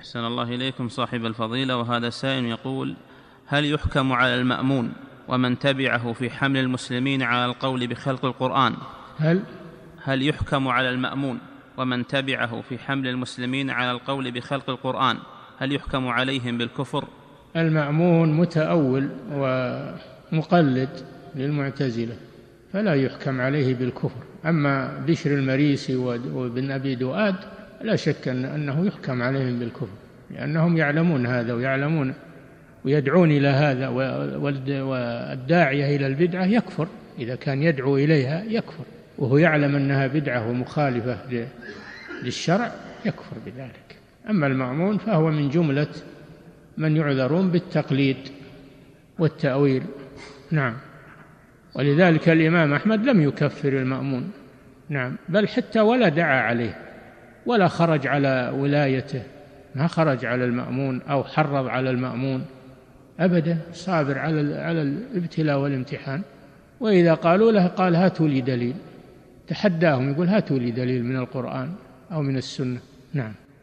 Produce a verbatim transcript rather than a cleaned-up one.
أحسن الله إليكم صاحب الفضيلة. وهذا سائل يقول: هل يحكم على المأمون ومن تبعه في حمل المسلمين على القول بخلق القرآن هل هل يحكم على المأمون ومن تبعه في حمل المسلمين على القول بخلق القرآن هل يحكم عليهم بالكفر؟ المأمون متأول ومقلد للمعتزلة فلا يحكم عليه بالكفر. أما بشر المريسي وابن أبي دؤاد لا شك أنه يحكم عليهم بالكفر، لأنهم يعلمون هذا ويعلمون ويدعون إلى هذا، والداعية إلى البدعة يكفر إذا كان يدعو إليها يكفر، وهو يعلم أنها بدعة ومخالفة للشرع يكفر بذلك. أما المأمون فهو من جملة من يعذرون بالتقليد والتأويل. نعم. ولذلك الإمام أحمد لم يكفر المأمون، نعم، بل حتى ولا دعا عليه ولا خرج على ولايته، ما خرج على المأمون أو حرض على المأمون أبدا، صابر على على الابتلاء والامتحان. وإذا قالوا له قال: هاتوا لي دليل، تحداهم يقول: هاتوا لي دليل من القرآن أو من السنة. نعم.